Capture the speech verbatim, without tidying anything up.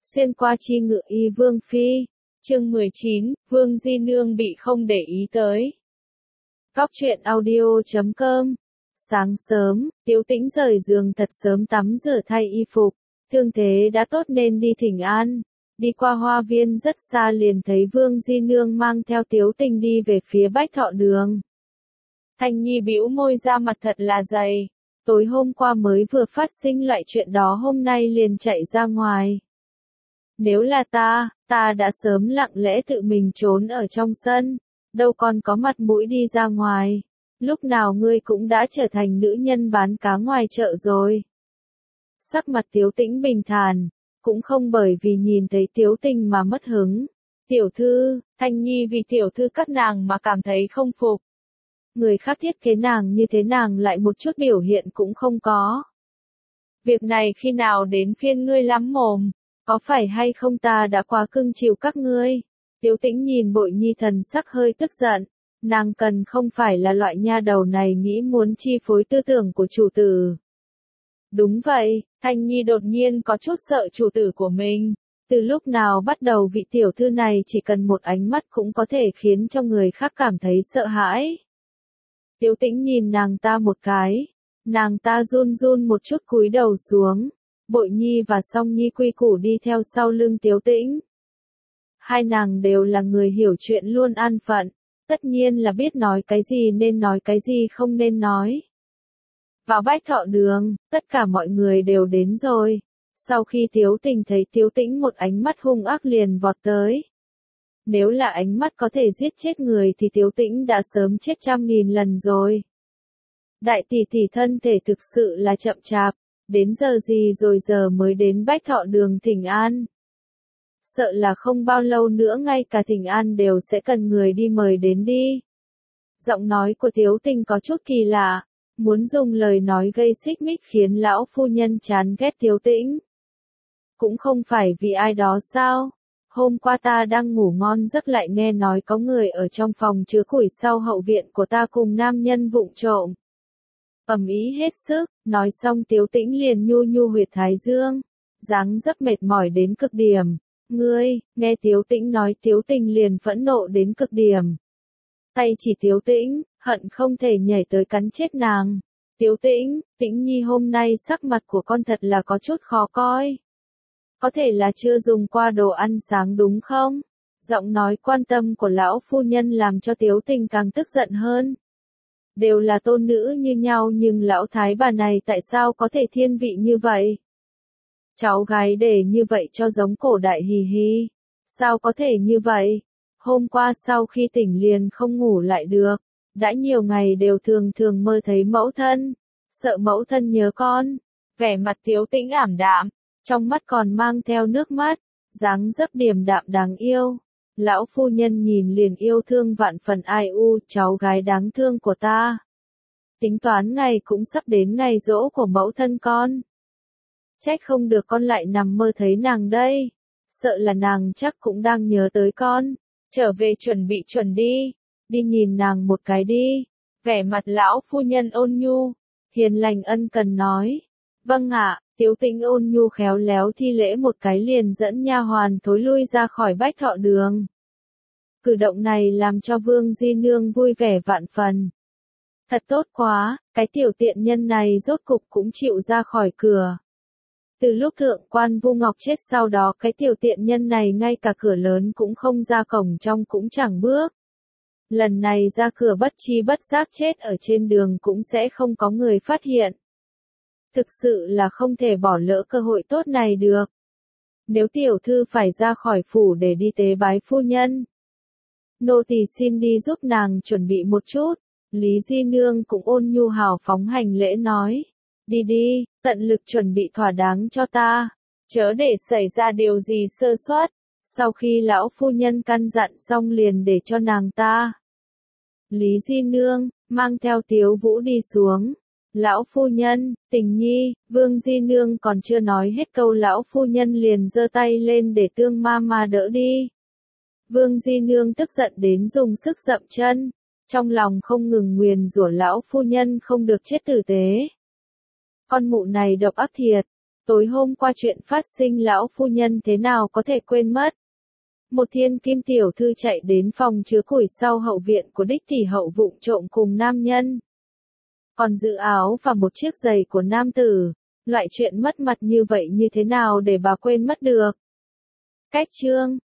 Xuyên qua chi ngự y vương phi. Chương mười chín, Vương Di Nương bị không để ý tới. Góc truyện audio chấm com. Sáng sớm, Tiếu Tĩnh rời giường thật sớm tắm rửa thay y phục. Thương thế đã tốt nên đi thỉnh an. Đi qua hoa viên rất xa liền thấy Vương Di Nương mang theo Tiếu Tình đi về phía Bách Thọ Đường. Thanh Nhi bĩu môi ra mặt thật là dày. Tối hôm qua mới vừa phát sinh loại chuyện đó hôm nay liền chạy ra ngoài. Nếu là ta, ta đã sớm lặng lẽ tự mình trốn ở trong sân, đâu còn có mặt mũi đi ra ngoài. Lúc nào ngươi cũng đã trở thành nữ nhân bán cá ngoài chợ rồi. Sắc mặt Tiếu Tĩnh bình thản, cũng không bởi vì nhìn thấy Tiếu Tình mà mất hứng. Tiểu thư, Thanh Nhi vì tiểu thư các nàng mà cảm thấy không phục. Người khác thiết kế nàng như thế nàng lại một chút biểu hiện cũng không có. Việc này khi nào đến phiên ngươi lắm mồm, có phải hay không ta đã quá cưng chiều các ngươi? Tiếu Tĩnh nhìn Bội Nhi thần sắc hơi tức giận, nàng cần không phải là loại nha đầu này nghĩ muốn chi phối tư tưởng của chủ tử. Đúng vậy, Thanh Nhi đột nhiên có chút sợ chủ tử của mình. Từ lúc nào bắt đầu vị tiểu thư này chỉ cần một ánh mắt cũng có thể khiến cho người khác cảm thấy sợ hãi. Tiếu Tĩnh nhìn nàng ta một cái, nàng ta run run một chút cúi đầu xuống. Bội Nhi và Song Nhi quy củ đi theo sau lưng Tiếu Tĩnh. Hai nàng đều là người hiểu chuyện luôn an phận, tất nhiên là biết nói cái gì nên nói cái gì không nên nói. Vào Bách Thọ Đường, tất cả mọi người đều đến rồi. Sau khi Tiếu Tình thấy Tiếu Tĩnh một ánh mắt hung ác liền vọt tới. Nếu là ánh mắt có thể giết chết người thì Tiếu Tĩnh đã sớm chết trăm nghìn lần rồi. Đại tỷ tỷ thân thể thực sự là chậm chạp. Đến giờ gì rồi giờ mới đến Bách Thọ Đường thỉnh an. Sợ là không bao lâu nữa ngay cả thỉnh an đều sẽ cần người đi mời đến đi. Giọng nói của Tiếu Tình có chút kỳ lạ, muốn dùng lời nói gây xích mích khiến lão phu nhân chán ghét Tiếu Tĩnh. Cũng không phải vì ai đó sao? Hôm qua ta đang ngủ ngon giấc lại nghe nói có người ở trong phòng chứa củi sau hậu viện của ta cùng nam nhân vụng trộm. Ầm ĩ hết sức, nói xong Tiếu Tĩnh liền nhu nhu huyệt thái dương, dáng dấp mệt mỏi đến cực điểm. Ngươi, nghe Tiếu Tĩnh nói Tiếu Tình liền phẫn nộ đến cực điểm. Tay chỉ Tiếu Tĩnh, hận không thể nhảy tới cắn chết nàng. Tiếu Tĩnh, Tĩnh Nhi hôm nay sắc mặt của con thật là có chút khó coi. Có thể là chưa dùng qua đồ ăn sáng đúng không? Giọng nói quan tâm của lão phu nhân làm cho Tiếu Tình càng tức giận hơn. Đều là tôn nữ như nhau nhưng lão thái bà này tại sao có thể thiên vị như vậy? Cháu gái để như vậy cho giống cổ đại hì hì. Sao có thể như vậy? Hôm qua sau khi tỉnh liền không ngủ lại được. Đã nhiều ngày đều thường thường mơ thấy mẫu thân. Sợ mẫu thân nhớ con. Vẻ mặt Tiếu Tĩnh ảm đạm. Trong mắt còn mang theo nước mắt. Dáng dấp điềm đạm đáng yêu. Lão phu nhân nhìn liền yêu thương vạn phần ai u, cháu gái đáng thương của ta. Tính toán ngày cũng sắp đến ngày giỗ của mẫu thân con. Trách không được con lại nằm mơ thấy nàng đây. Sợ là nàng chắc cũng đang nhớ tới con. Trở về chuẩn bị chuẩn đi. Đi nhìn nàng một cái đi. Vẻ mặt lão phu nhân ôn nhu. Hiền lành ân cần nói. Vâng ạ. Tiếu Tĩnh ôn nhu khéo léo thi lễ một cái liền dẫn nha hoàn thối lui ra khỏi Bách Thọ Đường. Cử động này làm cho Vương Di Nương vui vẻ vạn phần. Thật tốt quá, cái tiểu tiện nhân này rốt cục cũng chịu ra khỏi cửa. Từ lúc thượng quan Vu Ngọc chết sau đó cái tiểu tiện nhân này ngay cả cửa lớn cũng không ra cổng trong cũng chẳng bước. Lần này ra cửa bất chi bất giác chết ở trên đường cũng sẽ không có người phát hiện. Thực sự là không thể bỏ lỡ cơ hội tốt này được. Nếu tiểu thư phải ra khỏi phủ để đi tế bái phu nhân, nô tỳ xin đi giúp nàng chuẩn bị một chút. Lý Di Nương cũng ôn nhu hào phóng hành lễ nói. Đi đi, tận lực chuẩn bị thỏa đáng cho ta. Chớ để xảy ra điều gì sơ suất. Sau khi lão phu nhân căn dặn xong liền để cho nàng ta. Lý Di Nương, mang theo Tiếu Vũ đi xuống. Lão phu nhân, Tình Nhi, Vương Di Nương còn chưa nói hết câu lão phu nhân liền giơ tay lên để Tương Ma Ma đỡ đi. Vương Di Nương tức giận đến dùng sức dậm chân, trong lòng không ngừng nguyền rủa lão phu nhân không được chết tử tế. Con mụ này độc ác thiệt, Tối hôm qua chuyện phát sinh lão phu nhân thế nào có thể quên mất. Một thiên kim tiểu thư chạy đến phòng chứa củi sau hậu viện của đích tỷ hậu vụng trộm cùng nam nhân. Còn giữ áo và một chiếc giày của nam tử. Loại chuyện mất mặt như vậy như thế nào để bà quên mất được. Cách chương